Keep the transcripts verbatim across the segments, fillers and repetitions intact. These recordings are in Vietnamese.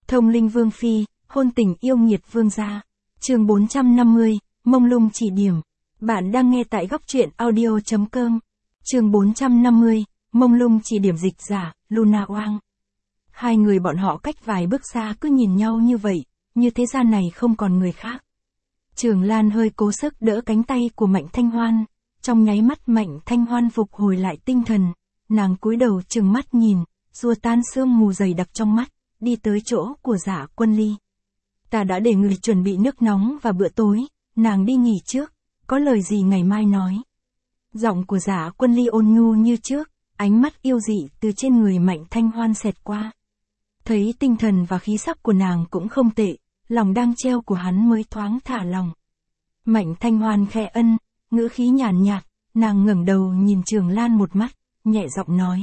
Thông linh vương phi, hôn tình yêu nghiệt vương gia. Chương bốn trăm năm mươi, mông lung chỉ điểm. Bạn đang nghe tại góc truyện audio chấm com. Chương bốn trăm năm mươi, mông lung chỉ điểm dịch giả, Luna Oang. Hai người bọn họ cách vài bước xa cứ nhìn nhau như vậy, như thế gian này không còn người khác. Trường Lan hơi cố sức đỡ cánh tay của Mạnh Thanh Hoan, trong nháy mắt Mạnh Thanh Hoan phục hồi lại tinh thần, nàng cúi đầu trừng mắt nhìn, xua tan sương mù dày đặc trong mắt, đi tới chỗ của Dạ Quân Ly. Ta đã để người chuẩn bị nước nóng và bữa tối, nàng đi nghỉ trước, có lời gì ngày mai nói. Giọng của Dạ Quân Ly ôn nhu như trước, ánh mắt yêu dị từ trên người Mạnh Thanh Hoan xẹt qua. Thấy tinh thần và khí sắc của nàng cũng không tệ, lòng đang treo của hắn mới thoáng thả lòng. Mạnh Thanh Hoan khẽ ân, ngữ khí nhàn nhạt, nàng ngẩng đầu nhìn Trường Lan một mắt, nhẹ giọng nói.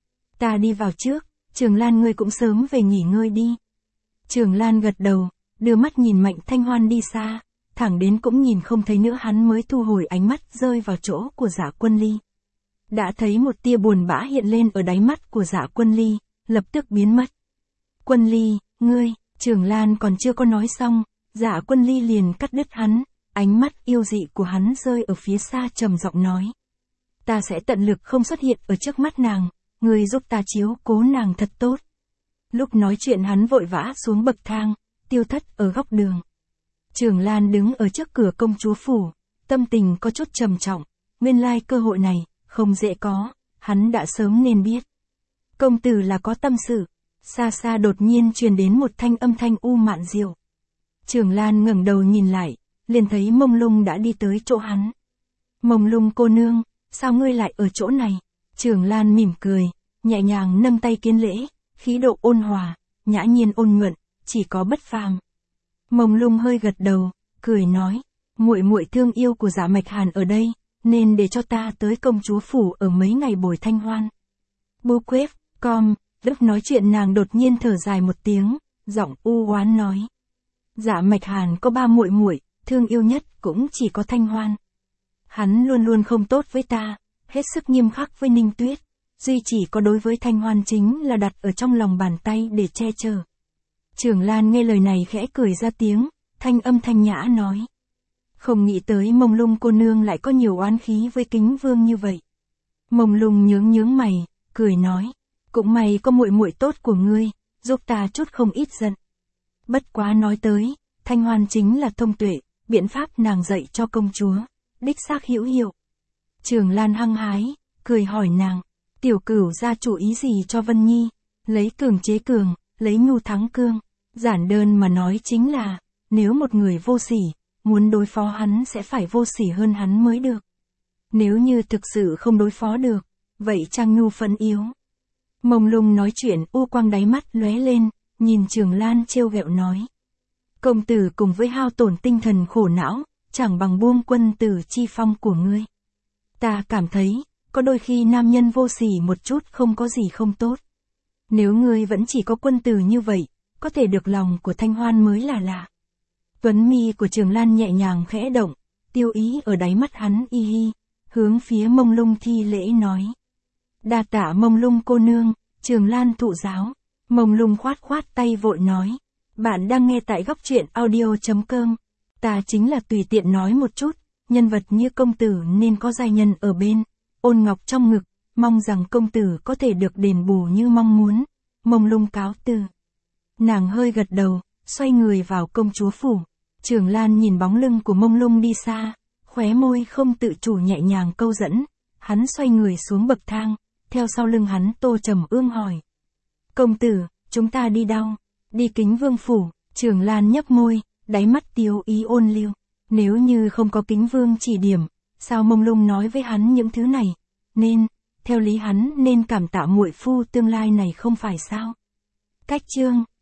Ta đi vào trước, Trường Lan ngươi cũng sớm về nghỉ ngơi đi. Trường Lan gật đầu, đưa mắt nhìn Mạnh Thanh Hoan đi xa, thẳng đến cũng nhìn không thấy nữa hắn mới thu hồi ánh mắt rơi vào chỗ của Dạ Quân Ly. Đã thấy một tia buồn bã hiện lên ở đáy mắt của Dạ Quân Ly, lập tức biến mất. Quân Ly, ngươi, Trường Lan còn chưa có nói xong, Dạ Quân Ly liền cắt đứt hắn, ánh mắt yêu dị của hắn rơi ở phía xa trầm giọng nói. Ta sẽ tận lực không xuất hiện ở trước mắt nàng, ngươi giúp ta chiếu cố nàng thật tốt. Lúc nói chuyện hắn vội vã xuống bậc thang, tiêu thất ở góc đường. Trường Lan đứng ở trước cửa công chúa phủ, tâm tình có chút trầm trọng, nguyên lai cơ hội này, không dễ có, hắn đã sớm nên biết. Công tử là có tâm sự, xa xa đột nhiên truyền đến một thanh âm thanh u mạn diệu. Trường Lan ngẩng đầu nhìn lại, liền thấy Mông Lung đã đi tới chỗ hắn. Mông Lung cô nương, sao ngươi lại ở chỗ này? Trường Lan mỉm cười, nhẹ nhàng nâng tay kiến lễ, khí độ ôn hòa, nhã nhiên ôn nhuận, chỉ có bất phàm. Mông Lung hơi gật đầu, cười nói, muội muội thương yêu của Dạ Mạch Hàn ở đây, nên để cho ta tới công chúa phủ ở mấy ngày bồi thanh hoan. Bô quếp, com, lúc nói chuyện nàng đột nhiên thở dài một tiếng, giọng u oán nói. Dạ Mạch Hàn có ba muội muội, thương yêu nhất cũng chỉ có Thanh Hoan. Hắn luôn luôn không tốt với ta, hết sức nghiêm khắc với Ninh Tuyết, duy chỉ có đối với Thanh Hoan chính là đặt ở trong lòng bàn tay để che chở. Trường Lan nghe lời này khẽ cười ra tiếng, thanh âm thanh nhã nói. Không nghĩ tới Mông Lung cô nương lại có nhiều oán khí với Kính Vương như vậy. Mông Lung nhướng nhướng mày, cười nói, cũng may có muội muội tốt của ngươi, giúp ta chút không ít giận. Bất quá nói tới, Thanh Hoan chính là thông tuệ, biện pháp nàng dạy cho công chúa, đích xác hữu hiệu. Trường Lan hăng hái, cười hỏi nàng, tiểu cửu ra chủ ý gì cho Vân Nhi, lấy cường chế cường, lấy nhu thắng cương. Giản đơn mà nói chính là, nếu một người vô sỉ, muốn đối phó hắn sẽ phải vô sỉ hơn hắn mới được. Nếu như thực sự không đối phó được, vậy Trang Nhu phấn yếu. Mông Lung nói chuyện u quang đáy mắt lóe lên, nhìn Trường Lan trêu ghẹo nói. Công tử cùng với hao tổn tinh thần khổ não, chẳng bằng buông quân tử chi phong của ngươi. Ta cảm thấy, có đôi khi nam nhân vô sỉ một chút không có gì không tốt. Nếu ngươi vẫn chỉ có quân tử như vậy, có thể được lòng của Thanh Hoan mới là lạ. Tuấn mi của Trường Lan nhẹ nhàng khẽ động, tiêu ý ở đáy mắt hắn y hi, hướng phía Mông Lung thi lễ nói. Đa tạ Mông Lung cô nương, Trường Lan thụ giáo. Mông Lung khoát khoát tay vội nói. Bạn đang nghe tại góc truyện audio chấm com. Ta chính là tùy tiện nói một chút, nhân vật như công tử nên có giai nhân ở bên, ôn ngọc trong ngực, mong rằng công tử có thể được đền bù như mong muốn. Mông Lung cáo từ. Nàng hơi gật đầu, xoay người vào công chúa phủ. Trường Lan nhìn bóng lưng của Mông Lung đi xa, khóe môi không tự chủ nhẹ nhàng câu dẫn. Hắn xoay người xuống bậc thang, theo sau lưng hắn Tô Trầm Ương hỏi. Công tử, chúng ta đi đâu? Đi Kính Vương phủ. Trường Lan nhấp môi, đáy mắt tiêu ý ôn lưu. Nếu như không có Kính Vương chỉ điểm, sao Mông Lung nói với hắn những thứ này? Nên, theo lý hắn nên cảm tạ muội phu tương lai này không phải sao? Cách chương